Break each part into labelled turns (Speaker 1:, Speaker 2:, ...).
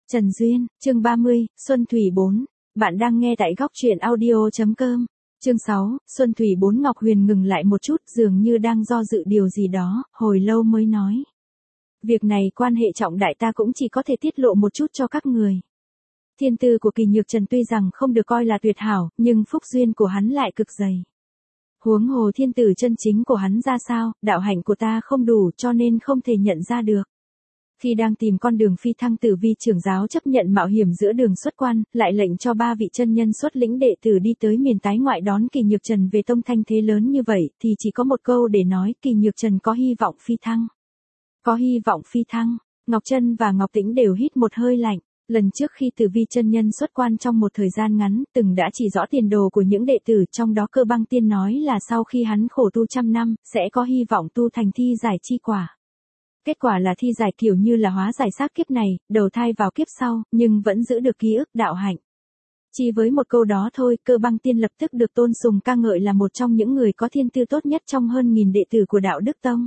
Speaker 1: Trần Duyên, chương 30, Xuân Thủy 4. Bạn đang nghe tại góc truyện audio.com. Chương 6, Xuân Thủy 4. Ngọc Huyền ngừng lại một chút, dường như đang do dự điều gì đó, hồi lâu mới nói. Việc này quan hệ trọng đại, ta cũng chỉ có thể tiết lộ một chút cho các người. Thiên tư của Kỳ Nhược Trần tuy rằng không được coi là tuyệt hảo, nhưng phúc duyên của hắn lại cực dày. Huống hồ thiên tử chân chính của hắn ra sao, đạo hạnh của ta không đủ cho nên không thể nhận ra được. Khi đang tìm con đường phi thăng, Tử Vi trưởng giáo chấp nhận mạo hiểm giữa đường xuất quan, lại lệnh cho 3 vị chân nhân xuất lĩnh đệ tử đi tới miền tái ngoại đón Kỳ Nhược Trần về. Tông thanh thế lớn như vậy, thì chỉ có một câu để nói: Kỳ Nhược Trần có hy vọng phi thăng. Có hy vọng phi thăng. Ngọc Trân và Ngọc Tĩnh đều hít một hơi lạnh. Lần trước khi Tử Vi chân nhân xuất quan trong một thời gian ngắn, từng đã chỉ rõ tiền đồ của những đệ tử, trong đó Cơ Băng Tiên nói là sau khi hắn khổ tu trăm năm, sẽ có hy vọng tu thành thi giải chi quả. Kết quả là thi giải kiểu như là hóa giải xác kiếp này, đầu thai vào kiếp sau, nhưng vẫn giữ được ký ức đạo hạnh. Chỉ với một câu đó thôi, Cơ Băng Tiên lập tức được tôn sùng ca ngợi là một trong những người có thiên tư tốt nhất trong hơn 1000 đệ tử của Đạo Đức Tông.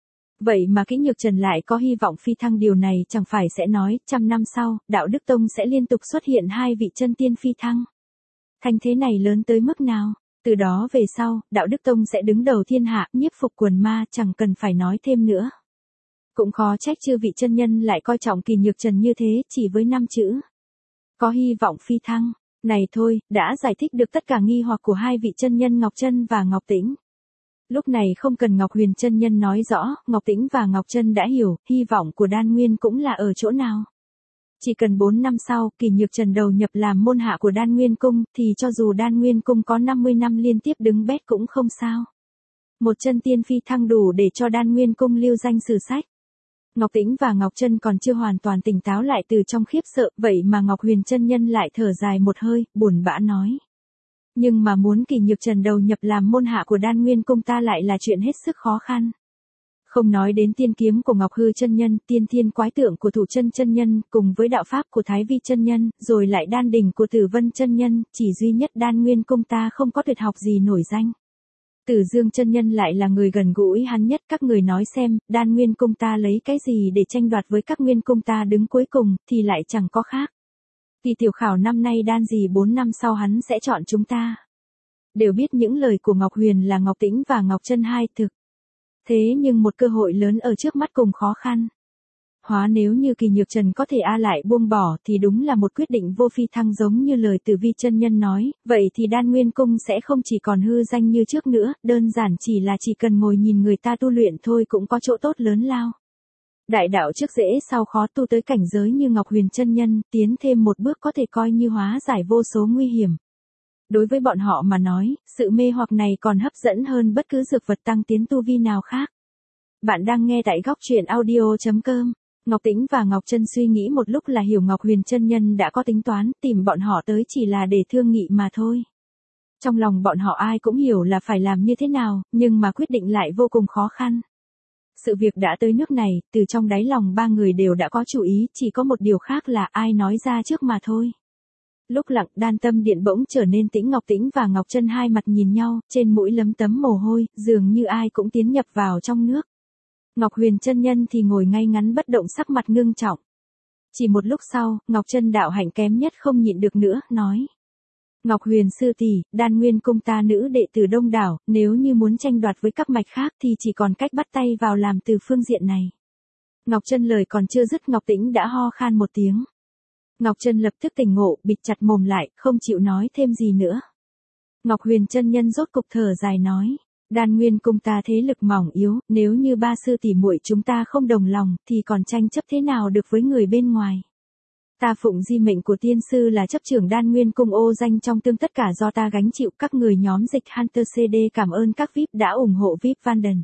Speaker 1: Vậy mà Kỳ Nhược Trần lại có hy vọng phi thăng, điều này chẳng phải sẽ nói, 100 năm sau, Đạo Đức Tông sẽ liên tục xuất hiện 2 vị chân tiên phi thăng. Thành thế này lớn tới mức nào? Từ đó về sau, Đạo Đức Tông sẽ đứng đầu thiên hạ, nhiếp phục quần ma, chẳng cần phải nói thêm nữa. Cũng khó trách chư vị chân nhân lại coi trọng Kỳ Nhược Trần như thế, chỉ với 5 chữ. Có hy vọng phi thăng. Này thôi, đã giải thích được tất cả nghi hoặc của 2 vị chân nhân Ngọc Trân và Ngọc Tĩnh. Lúc này không cần Ngọc Huyền chân nhân nói rõ, Ngọc Tĩnh và Ngọc Trân đã hiểu, hy vọng của Đan Nguyên cũng là ở chỗ nào. Chỉ cần 4 năm sau, Kỳ Nhược Trần đầu nhập làm môn hạ của Đan Nguyên Cung, thì cho dù Đan Nguyên Cung có 50 năm liên tiếp đứng bét cũng không sao. Một chân tiên phi thăng đủ để cho Đan Nguyên Cung lưu danh sử sách. Ngọc Tĩnh và Ngọc Trân còn chưa hoàn toàn tỉnh táo lại từ trong khiếp sợ, vậy mà Ngọc Huyền chân nhân lại thở dài một hơi, buồn bã nói. Nhưng mà muốn Kỳ Nhược Trần đầu nhập làm môn hạ của Đan Nguyên Cung ta lại là chuyện hết sức khó khăn. Không nói đến tiên kiếm của Ngọc Hư chân nhân, tiên thiên quái tượng của Thủ Chân chân nhân, cùng với đạo pháp của Thái Vi chân nhân, rồi lại đan đỉnh của Tử Vân chân nhân, chỉ duy nhất Đan Nguyên Cung ta không có tuyệt học gì nổi danh. Tử Dương chân nhân lại là người gần gũi hắn nhất, các người nói xem, Đan Nguyên Cung ta lấy cái gì để tranh đoạt với các nguyên cung ta đứng cuối cùng, thì lại chẳng có khác. Kỳ tiểu khảo năm nay đan gì 4 năm sau hắn sẽ chọn chúng ta. Đều biết những lời của Ngọc Huyền là Ngọc Tĩnh và Ngọc Trân hai thực. Thế nhưng một cơ hội lớn ở trước mắt cùng khó khăn. Hóa nếu như Kỳ Nhược Trần có thể lại buông bỏ thì đúng là một quyết định vô phi thăng, giống như lời Tử Vi chân nhân nói, vậy thì Đan Nguyên Cung sẽ không chỉ còn hư danh như trước nữa, đơn giản chỉ cần ngồi nhìn người ta tu luyện thôi cũng có chỗ tốt lớn lao. Đại đạo trước dễ sau khó, tu tới cảnh giới như Ngọc Huyền chân nhân, tiến thêm một bước có thể coi như hóa giải vô số nguy hiểm. Đối với bọn họ mà nói, sự mê hoặc này còn hấp dẫn hơn bất cứ dược vật tăng tiến tu vi nào khác. Bạn đang nghe tại góc truyện audio.com. Ngọc Tĩnh và Ngọc Trân suy nghĩ một lúc là hiểu Ngọc Huyền chân nhân đã có tính toán, tìm bọn họ tới chỉ là để thương nghị mà thôi. Trong lòng bọn họ ai cũng hiểu là phải làm như thế nào, nhưng mà quyết định lại vô cùng khó khăn. Sự việc đã tới nước này, từ trong đáy lòng 3 người đều đã có chủ ý, chỉ có một điều khác là ai nói ra trước mà thôi. Lúc lặng, Đan Tâm Điện bỗng trở nên tĩnh. Ngọc Tĩnh và Ngọc Trân hai mặt nhìn nhau, trên mũi lấm tấm mồ hôi, dường như ai cũng tiến nhập vào trong nước. Ngọc Huyền chân nhân thì ngồi ngay ngắn bất động, sắc mặt ngưng trọng. Chỉ một lúc sau, Ngọc Trân đạo hạnh kém nhất không nhịn được nữa, nói. Ngọc Huyền sư tỷ, Đan Nguyên Cung ta nữ đệ tử đông đảo, nếu như muốn tranh đoạt với các mạch khác thì chỉ còn cách bắt tay vào làm từ phương diện này. Ngọc Trân lời còn chưa dứt, Ngọc Tĩnh đã ho khan một tiếng. Ngọc Trân lập tức tỉnh ngộ, bịt chặt mồm lại, không chịu nói thêm gì nữa. Ngọc Huyền chân nhân rốt cục thở dài nói. Đan Nguyên Cung ta thế lực mỏng yếu, nếu như 3 sư tỷ muội chúng ta không đồng lòng, thì còn tranh chấp thế nào được với người bên ngoài. Ta phụng di mệnh của tiên sư là chấp trưởng Đan Nguyên Cung, ô danh trong tương tất cả do ta gánh chịu. Các người nhóm dịch Hunter CD cảm ơn các VIP đã ủng hộ VIP Vanden.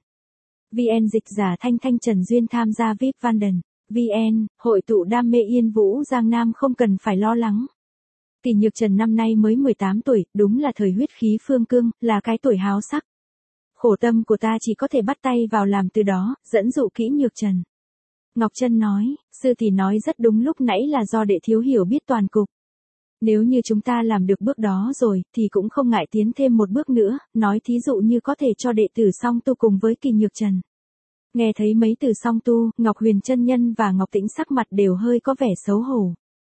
Speaker 1: VN dịch giả Thanh Thanh Trần Duyên tham gia VIP Vanden. VN, hội tụ đam mê Yên Vũ Giang Nam không cần phải lo lắng. Kỳ Nhược Trần năm nay mới 18 tuổi, đúng là thời huyết khí phương cương, là cái tuổi háo sắc. Khổ tâm của ta chỉ có thể bắt tay vào làm từ đó, dẫn dụ Kỷ Nhược Trần. Ngọc Trân nói, sư tỷ nói rất đúng, lúc nãy là do đệ thiếu hiểu biết toàn cục. Nếu như chúng ta làm được bước đó rồi, thì cũng không ngại tiến thêm một bước nữa, nói thí dụ như có thể cho đệ tử song tu cùng với Kỳ Nhược Trần. Nghe thấy mấy từ song tu, Ngọc Huyền chân nhân và Ngọc Tĩnh sắc mặt đều hơi có vẻ xấu hổ.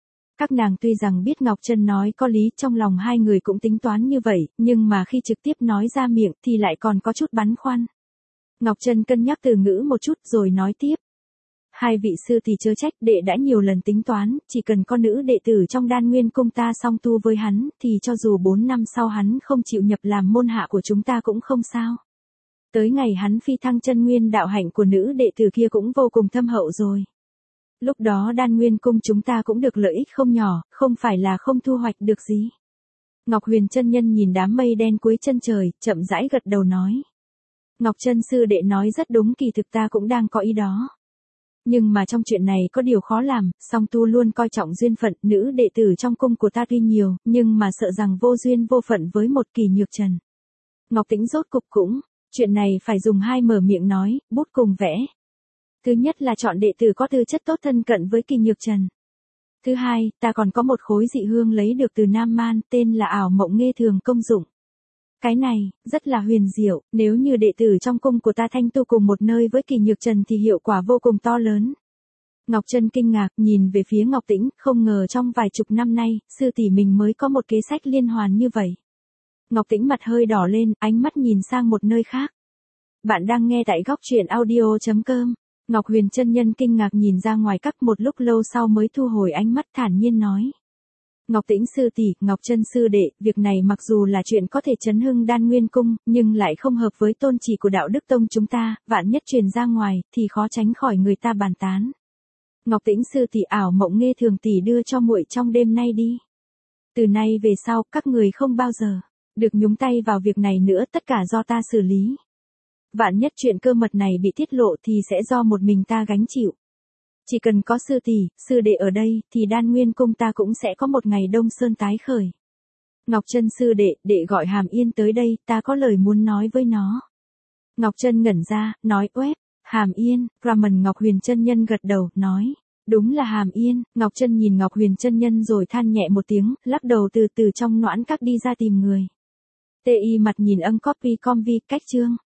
Speaker 1: Các nàng tuy rằng biết Ngọc Trân nói có lý, trong lòng hai người cũng tính toán như vậy, nhưng mà khi trực tiếp nói ra miệng thì lại còn có chút băn khoăn. Ngọc Trân cân nhắc từ ngữ một chút rồi nói tiếp. Hai vị sư thì chớ trách, đệ đã nhiều lần tính toán, chỉ cần con nữ đệ tử trong Đan Nguyên cung ta song tu với hắn, thì cho dù 4 năm sau hắn không chịu nhập làm môn hạ của chúng ta cũng không sao. Tới ngày hắn phi thăng chân nguyên đạo hạnh của nữ đệ tử kia cũng vô cùng thâm hậu rồi. Lúc đó Đan Nguyên cung chúng ta cũng được lợi ích không nhỏ, không phải là không thu hoạch được gì. Ngọc Huyền chân nhân nhìn đám mây đen cuối chân trời, chậm rãi gật đầu nói. Ngọc Trân sư đệ nói rất đúng, kỳ thực ta cũng đang có ý đó. Nhưng mà trong chuyện này có điều khó làm, song tu luôn coi trọng duyên phận, nữ đệ tử trong cung của ta tuy nhiều, nhưng mà sợ rằng vô duyên vô phận với một Kỳ Nhược Trần. Ngọc Tĩnh rốt cục cũng, chuyện này phải dùng hai mở miệng nói, bút cùng vẽ. Thứ nhất là chọn đệ tử có tư chất tốt thân cận với Kỳ Nhược Trần. Thứ hai, ta còn có một khối dị hương lấy được từ Nam Man, tên là ảo mộng nghe thường công dụng. Cái này, rất là huyền diệu, nếu như đệ tử trong cung của ta thanh tu cùng một nơi với Kỳ Nhược Trần thì hiệu quả vô cùng to lớn. Ngọc Trân kinh ngạc nhìn về phía Ngọc Tĩnh, không ngờ trong vài chục năm nay, sư tỷ mình mới có một kế sách liên hoàn như vậy. Ngọc Tĩnh mặt hơi đỏ lên, ánh mắt nhìn sang một nơi khác. Bạn đang nghe tại góc truyện audio.com. Ngọc Huyền chân nhân kinh ngạc nhìn ra ngoài các một lúc lâu sau mới thu hồi ánh mắt thản nhiên nói. Ngọc Tĩnh sư tỷ, Ngọc Trân sư đệ, việc này mặc dù là chuyện có thể chấn hưng Đan Nguyên cung, nhưng lại không hợp với tôn chỉ của đạo đức tông chúng ta, vạn nhất truyền ra ngoài, thì khó tránh khỏi người ta bàn tán. Ngọc Tĩnh sư tỷ, ảo mộng nghe thường tỷ đưa cho muội trong đêm nay đi. Từ nay về sau, các người không bao giờ được nhúng tay vào việc này nữa, tất cả do ta xử lý. Vạn nhất chuyện cơ mật này bị tiết lộ thì sẽ do một mình ta gánh chịu. Chỉ cần có sư tỷ, sư đệ ở đây, thì Đan Nguyên cung ta cũng sẽ có một ngày đông sơn tái khởi. Ngọc Trân sư đệ, đệ gọi Hàm Yên tới đây, ta có lời muốn nói với nó. Ngọc Trân ngẩn ra, nói uép, Hàm Yên, Brahman. Ngọc Huyền chân nhân gật đầu, nói, đúng là Hàm Yên. Ngọc Trân nhìn Ngọc Huyền chân nhân rồi than nhẹ một tiếng, lắc đầu từ từ trong noãn các đi ra tìm người. TI mặt nhìn âng copy comvi, cách chương.